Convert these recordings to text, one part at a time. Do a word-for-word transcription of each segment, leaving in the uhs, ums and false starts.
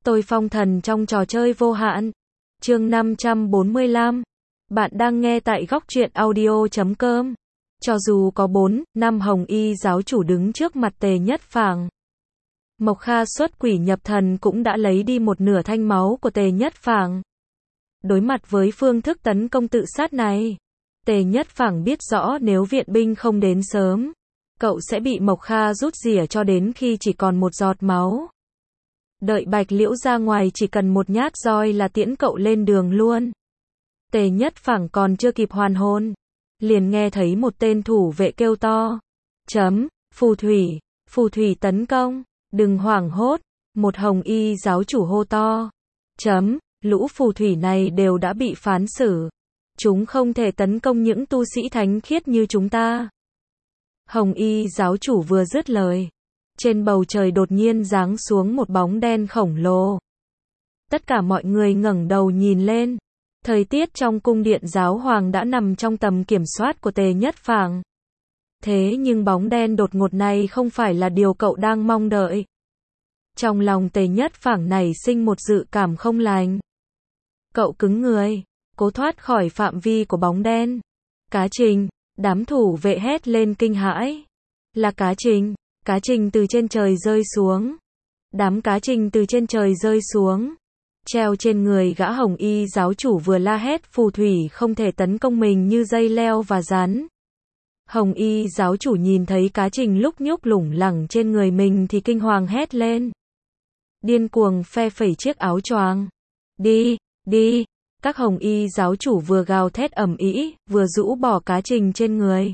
Tôi phong thần trong trò chơi vô hạn. Chương năm trăm bốn mươi lăm. Bạn đang nghe tại góc truyện audio chấm com. Cho dù có bốn, năm hồng y giáo chủ đứng trước mặt Tề Nhất Phảng, Mộc Kha xuất quỷ nhập thần cũng đã lấy đi một nửa thanh máu của Tề Nhất Phảng. Đối mặt với phương thức tấn công tự sát này, Tề Nhất Phảng biết rõ nếu viện binh không đến sớm, cậu sẽ bị Mộc Kha rút rỉa cho đến khi chỉ còn một giọt máu. Đợi Bạch Liễu ra ngoài chỉ cần một nhát roi là tiễn cậu lên đường luôn. Tề Nhất Phảng còn chưa kịp hoàn hồn, liền nghe thấy một tên thủ vệ kêu to. Chấm, phù thủy, phù thủy tấn công, đừng hoảng hốt, một hồng y giáo chủ hô to. Chấm, lũ phù thủy này đều đã bị phán xử. Chúng không thể tấn công những tu sĩ thánh khiết như chúng ta. Hồng y giáo chủ vừa dứt lời, trên bầu trời đột nhiên giáng xuống một bóng đen khổng lồ. Tất cả mọi người ngẩng đầu nhìn lên. Thời tiết trong cung điện giáo hoàng đã nằm trong tầm kiểm soát của Tề Nhất Phảng. Thế nhưng bóng đen đột ngột này không phải là điều cậu đang mong đợi. Trong lòng Tề Nhất Phảng nảy sinh một dự cảm không lành. Cậu cứng người, cố thoát khỏi phạm vi của bóng đen. Cá Trình, đám thủ vệ hét lên kinh hãi. Là Cá Trình, Cá Trình từ trên trời rơi xuống. Đám Cá Trình từ trên trời rơi xuống, treo trên người gã hồng y giáo chủ vừa la hét phù thủy không thể tấn công mình như dây leo và rắn. Hồng y giáo chủ nhìn thấy Cá Trình lúc nhúc lủng lẳng trên người mình thì kinh hoàng hét lên. Điên cuồng phe phẩy chiếc áo choàng. Đi, đi, các hồng y giáo chủ vừa gào thét ầm ĩ, vừa rũ bỏ Cá Trình trên người.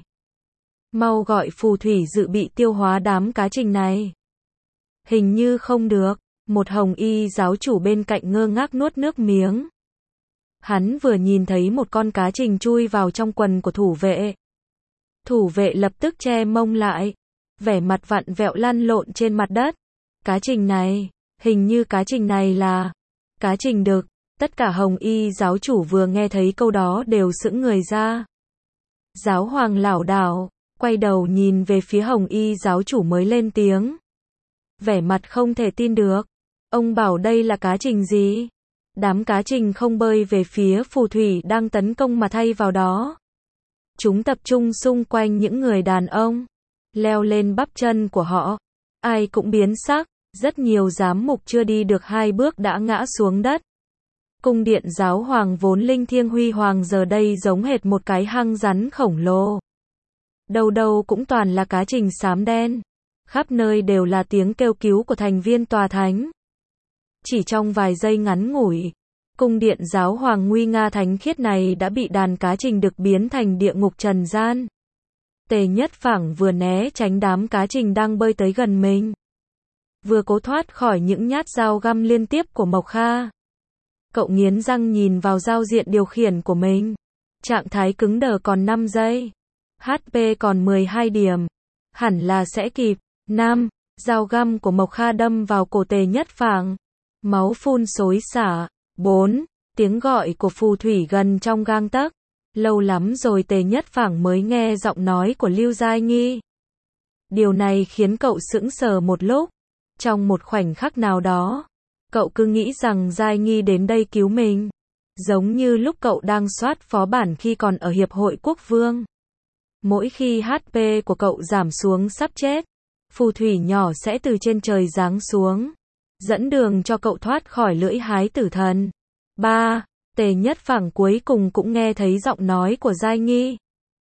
Mau gọi phù thủy dự bị tiêu hóa đám Cá Trình này. Hình như không được. Một hồng y giáo chủ bên cạnh ngơ ngác nuốt nước miếng. Hắn vừa nhìn thấy một con Cá Trình chui vào trong quần của thủ vệ. Thủ vệ lập tức che mông lại, vẻ mặt vặn vẹo lăn lộn trên mặt đất. Cá Trình này, hình như Cá Trình này là Cá Trình đực. Tất cả hồng y giáo chủ vừa nghe thấy câu đó đều sững người ra. Giáo hoàng lảo đảo, quay đầu nhìn về phía hồng y giáo chủ mới lên tiếng. Vẻ mặt không thể tin được. Ông bảo đây là Cá Trình gì? Đám Cá Trình không bơi về phía phù thủy đang tấn công mà thay vào đó. Chúng tập trung xung quanh những người đàn ông, leo lên bắp chân của họ. Ai cũng biến sắc, rất nhiều giám mục chưa đi được hai bước đã ngã xuống đất. Cung điện giáo hoàng vốn linh thiêng huy hoàng giờ đây giống hệt một cái hang rắn khổng lồ. Đâu đâu cũng toàn là Cá Trình xám đen. Khắp nơi đều là tiếng kêu cứu của thành viên tòa thánh. Chỉ trong vài giây ngắn ngủi, cung điện giáo hoàng nguy nga thánh khiết này đã bị đàn Cá Trình đực biến thành địa ngục trần gian. Tề Nhất Phảng vừa né tránh đám Cá Trình đang bơi tới gần mình, vừa cố thoát khỏi những nhát dao găm liên tiếp của Mộc Kha. Cậu nghiến răng nhìn vào giao diện điều khiển của mình. Trạng thái cứng đờ còn năm giây. hát pê còn mười hai điểm. Hẳn là sẽ kịp. năm. Dao găm của Mộc Kha đâm vào cổ Tề Nhất Phảng. Máu phun xối xả. bốn. Tiếng gọi của phù thủy gần trong gang tấc. Lâu lắm rồi Tề Nhất Phảng mới nghe giọng nói của Lưu Giai Nghi. Điều này khiến cậu sững sờ một lúc. Trong một khoảnh khắc nào đó, cậu cứ nghĩ rằng Giai Nghi đến đây cứu mình. Giống như lúc cậu đang soát phó bản khi còn ở Hiệp hội Quốc Vương. Mỗi khi hát pê của cậu giảm xuống sắp chết, phù thủy nhỏ sẽ từ trên trời giáng xuống, dẫn đường cho cậu thoát khỏi lưỡi hái tử thần. ba. Tề Nhất Phảng cuối cùng cũng nghe thấy giọng nói của Giai Nghi.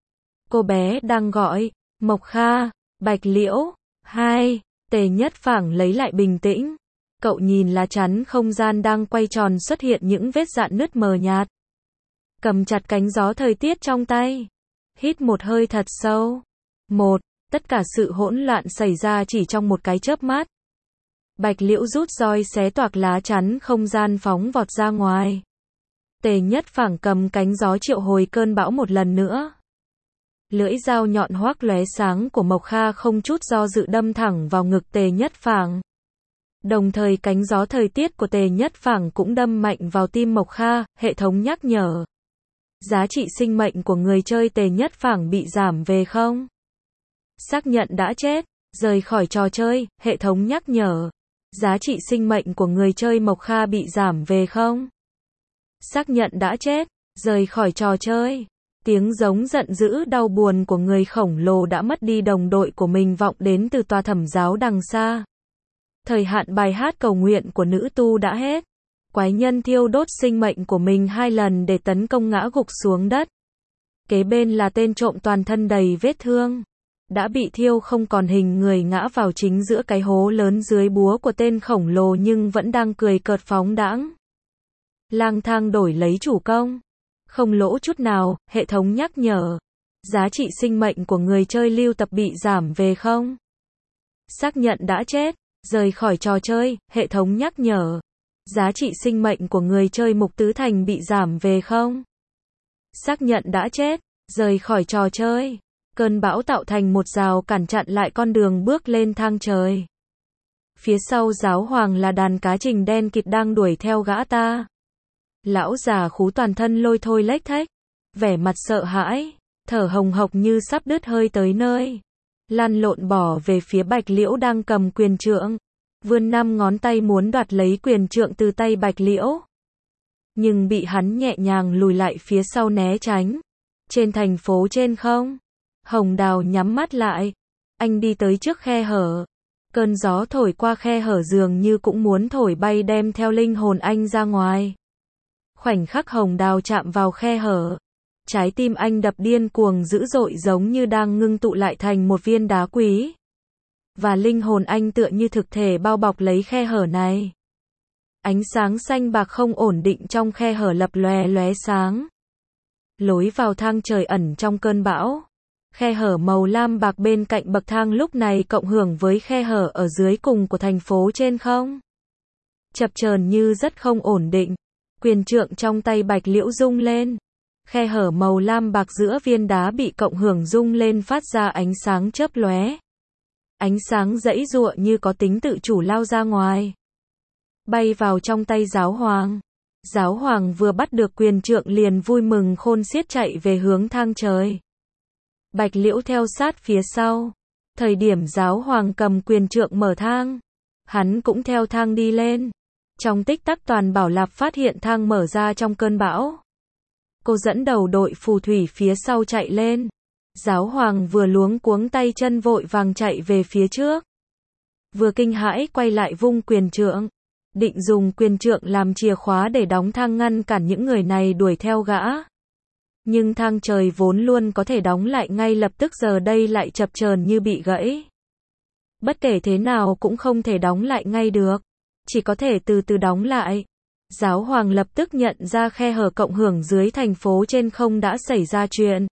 Cô bé đang gọi, Mộc Kha, Bạch Liễu. hai. Tề Nhất Phảng lấy lại bình tĩnh. Cậu nhìn lá chắn không gian đang quay tròn xuất hiện những vết rạn nứt mờ nhạt. Cầm chặt cánh gió thời tiết trong tay. Hít một hơi thật sâu. một. Tất cả sự hỗn loạn xảy ra chỉ trong một cái chớp mắt. Bạch Liễu rút roi xé toạc lá chắn không gian phóng vọt ra ngoài. Tề Nhất Phảng cầm cánh gió triệu hồi cơn bão một lần nữa. Lưỡi dao nhọn hoắc lóe sáng của Mộc Kha không chút do dự đâm thẳng vào ngực Tề Nhất Phảng. Đồng thời cánh gió thời tiết của Tề Nhất Phảng cũng đâm mạnh vào tim Mộc Kha, hệ thống nhắc nhở. Giá trị sinh mệnh của người chơi Tề Nhất Phảng bị giảm về không. Xác nhận đã chết, rời khỏi trò chơi, hệ thống nhắc nhở. Giá trị sinh mệnh của người chơi Mộc Kha bị giảm về không? Xác nhận đã chết, rời khỏi trò chơi. Tiếng giống giận dữ đau buồn của người khổng lồ đã mất đi đồng đội của mình vọng đến từ tòa thẩm giáo đằng xa. Thời hạn bài hát cầu nguyện của nữ tu đã hết. Quái nhân thiêu đốt sinh mệnh của mình hai lần để tấn công ngã gục xuống đất. Kế bên là tên trộm toàn thân đầy vết thương. Đã bị thiêu không còn hình người ngã vào chính giữa cái hố lớn dưới búa của tên khổng lồ nhưng vẫn đang cười cợt phóng đãng. Lang thang đổi lấy chủ công. Không lỗ chút nào, hệ thống nhắc nhở. Giá trị sinh mệnh của người chơi lưu tập bị giảm về không? Xác nhận đã chết, rời khỏi trò chơi, hệ thống nhắc nhở. Giá trị sinh mệnh của người chơi Mục Tứ Thành bị giảm về không? Xác nhận đã chết, rời khỏi trò chơi. Cơn bão tạo thành một rào cản chặn lại con đường bước lên thang trời. Phía sau giáo hoàng là đàn cá trình đen kịt đang đuổi theo gã ta. Lão già khú toàn thân lôi thôi lếch thếch, vẻ mặt sợ hãi, thở hồng hộc như sắp đứt hơi tới nơi. Lăn lộn bỏ về phía Bạch Liễu đang cầm quyền trượng, vươn năm ngón tay muốn đoạt lấy quyền trượng từ tay Bạch Liễu. Nhưng bị hắn nhẹ nhàng lùi lại phía sau né tránh. Trên thành phố trên không, Hồng Đào nhắm mắt lại, anh đi tới trước khe hở. Cơn gió thổi qua khe hở dường như cũng muốn thổi bay đem theo linh hồn anh ra ngoài. Khoảnh khắc Hồng Đào chạm vào khe hở, trái tim anh đập điên cuồng dữ dội giống như đang ngưng tụ lại thành một viên đá quý. Và linh hồn anh tựa như thực thể bao bọc lấy khe hở này. Ánh sáng xanh bạc không ổn định trong khe hở lập lòe lóe sáng. Lối vào thang trời ẩn trong cơn bão. Khe hở màu lam bạc bên cạnh bậc thang lúc này cộng hưởng với khe hở ở dưới cùng của thành phố trên không. Chập chờn như rất không ổn định. Quyền trượng trong tay Bạch Liễu rung lên. Khe hở màu lam bạc giữa viên đá bị cộng hưởng rung lên phát ra ánh sáng chớp lóe. Ánh sáng giãy giụa như có tính tự chủ lao ra ngoài. Bay vào trong tay giáo hoàng. Giáo hoàng vừa bắt được quyền trượng liền vui mừng khôn xiết chạy về hướng thang trời. Bạch Liễu theo sát phía sau. Thời điểm giáo hoàng cầm quyền trượng mở thang, hắn cũng theo thang đi lên. Trong tích tắc toàn bảo lạp phát hiện thang mở ra trong cơn bão. Cô dẫn đầu đội phù thủy phía sau chạy lên. Giáo hoàng vừa luống cuống tay chân vội vàng chạy về phía trước. Vừa kinh hãi quay lại vung quyền trượng. Định dùng quyền trượng làm chìa khóa để đóng thang ngăn cản những người này đuổi theo gã. Nhưng thang trời vốn luôn có thể đóng lại ngay lập tức giờ đây lại chập chờn như bị gãy. Bất kể thế nào cũng không thể đóng lại ngay được. Chỉ có thể từ từ đóng lại. Giáo hoàng lập tức nhận ra khe hở cộng hưởng dưới thành phố trên không đã xảy ra chuyện.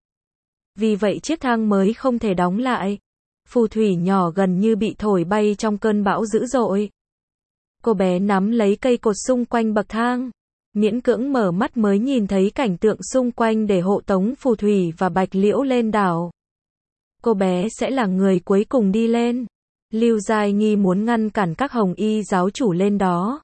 Vì vậy chiếc thang mới không thể đóng lại. Phù thủy nhỏ gần như bị thổi bay trong cơn bão dữ dội. Cô bé nắm lấy cây cột xung quanh bậc thang. Miễn cưỡng mở mắt mới nhìn thấy cảnh tượng xung quanh để hộ tống phù thủy và Bạch Liễu lên đảo. Cô bé sẽ là người cuối cùng đi lên. Lưu Giai Nghi muốn ngăn cản các hồng y giáo chủ lên đó.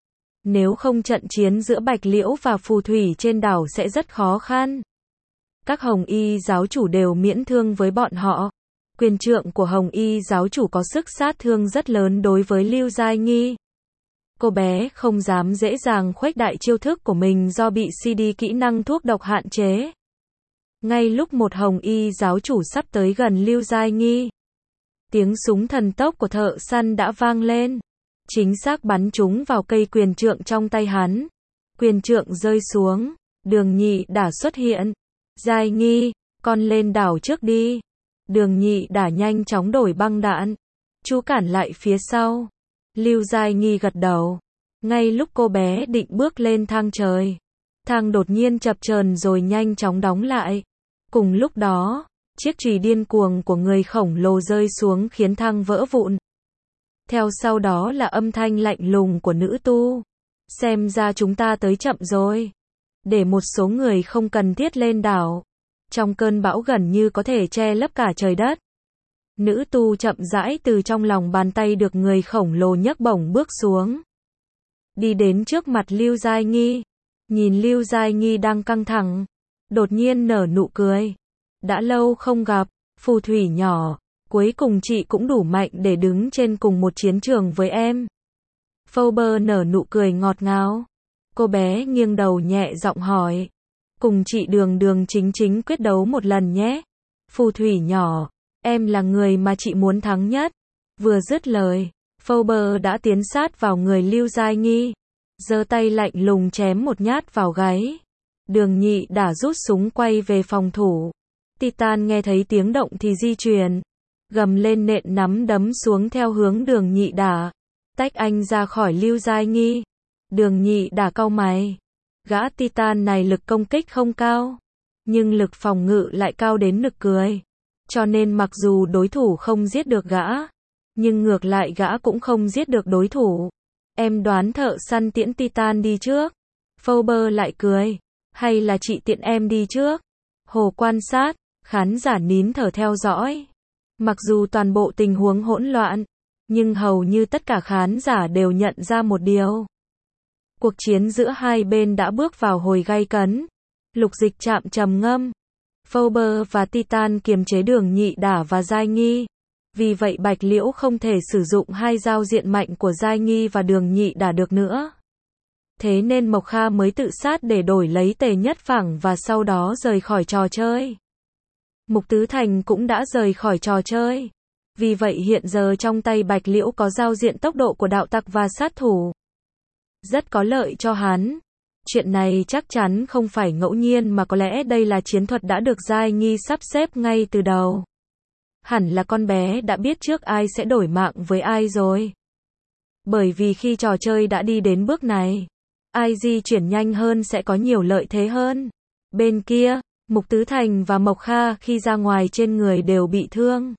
Nếu không trận chiến giữa Bạch Liễu và phù thủy trên đảo sẽ rất khó khăn. Các hồng y giáo chủ đều miễn thương với bọn họ. Quyền trượng của hồng y giáo chủ có sức sát thương rất lớn đối với Lưu Giai Nghi. Cô bé không dám dễ dàng khuếch đại chiêu thức của mình do bị xê đê kỹ năng thuốc độc hạn chế. Ngay lúc một hồng y giáo chủ sắp tới gần Lưu Giai Nghi, tiếng súng thần tốc của thợ săn đã vang lên. Chính xác bắn trúng vào cây quyền trượng trong tay hắn. Quyền trượng rơi xuống. Đường Nhị đã xuất hiện. Giai Nghi, con lên đảo trước đi. Đường Nhị đã nhanh chóng đổi băng đạn. Chú cản lại phía sau. Lưu Giai Nghi gật đầu. Ngay lúc cô bé định bước lên thang trời, thang đột nhiên chập chờn rồi nhanh chóng đóng lại. Cùng lúc đó, chiếc chùy điên cuồng của người khổng lồ rơi xuống khiến thang vỡ vụn. Theo sau đó là âm thanh lạnh lùng của nữ tu. Xem ra chúng ta tới chậm rồi. Để một số người không cần thiết lên đảo. Trong cơn bão gần như có thể che lấp cả trời đất. Nữ tu chậm rãi từ trong lòng bàn tay được người khổng lồ nhấc bổng bước xuống. Đi đến trước mặt Lưu Giai Nghi. Nhìn Lưu Giai Nghi đang căng thẳng. Đột nhiên nở nụ cười. Đã lâu không gặp, phù thủy nhỏ. Cuối cùng chị cũng đủ mạnh để đứng trên cùng một chiến trường với em. Phoebe nở nụ cười ngọt ngào. Cô bé nghiêng đầu nhẹ giọng hỏi. Cùng chị Đường Đường chính chính quyết đấu một lần nhé. Phù thủy nhỏ, em là người mà chị muốn thắng nhất. Vừa dứt lời, Phoebe đã tiến sát vào người Lưu Giai Nghi, giơ tay lạnh lùng chém một nhát vào gáy. Đường Nhị đã rút súng quay về phòng thủ. Titan nghe thấy tiếng động thì di chuyển, gầm lên nện nắm đấm xuống theo hướng Đường Nhị đã, tách anh ra khỏi Lưu Giai Nghi. Đường Nhị đã cau mày. Gã Titan này lực công kích không cao, nhưng lực phòng ngự lại cao đến nực cười. Cho nên mặc dù đối thủ không giết được gã, nhưng ngược lại gã cũng không giết được đối thủ. Em đoán thợ săn tiễn Titan đi trước. Phoebe lại cười. Hay là chị tiện em đi trước? Hồ quan sát, khán giả nín thở theo dõi. Mặc dù toàn bộ tình huống hỗn loạn, nhưng hầu như tất cả khán giả đều nhận ra một điều. Cuộc chiến giữa hai bên đã bước vào hồi gay cấn. Lục Dịch Trạm trầm ngâm. Phoebe và Titan kiềm chế Đường Nhị Đả và Giai Nghi. Vì vậy Bạch Liễu không thể sử dụng hai giao diện mạnh của Giai Nghi và Đường Nhị Đả được nữa. Thế nên Mộc Kha mới tự sát để đổi lấy Tề Nhất Phẳng và sau đó rời khỏi trò chơi. Mục Tứ Thành cũng đã rời khỏi trò chơi. Vì vậy hiện giờ trong tay Bạch Liễu có giao diện tốc độ của đạo tặc và sát thủ. Rất có lợi cho hắn. Chuyện này chắc chắn không phải ngẫu nhiên mà có lẽ đây là chiến thuật đã được Giai Nghi sắp xếp ngay từ đầu. Hẳn là con bé đã biết trước ai sẽ đổi mạng với ai rồi. Bởi vì khi trò chơi đã đi đến bước này, ai di chuyển nhanh hơn sẽ có nhiều lợi thế hơn. Bên kia, Mục Tứ Thành và Mộc Kha khi ra ngoài trên người đều bị thương.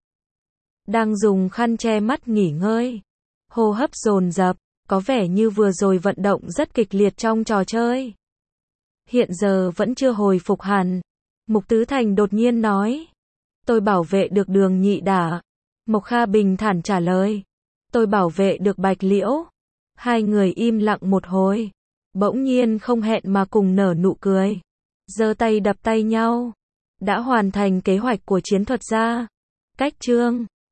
Đang dùng khăn che mắt nghỉ ngơi. Hô hấp dồn dập, có vẻ như vừa rồi vận động rất kịch liệt trong trò chơi. Hiện giờ vẫn chưa hồi phục hẳn. Mục Tứ Thành đột nhiên nói. Tôi bảo vệ được Đường Nhị Đả. Mộc Kha bình thản trả lời. Tôi bảo vệ được Bạch Liễu. Hai người im lặng một hồi. Bỗng nhiên không hẹn mà cùng nở nụ cười. Giơ tay đập tay nhau. Đã hoàn thành kế hoạch của chiến thuật ra. Cách chương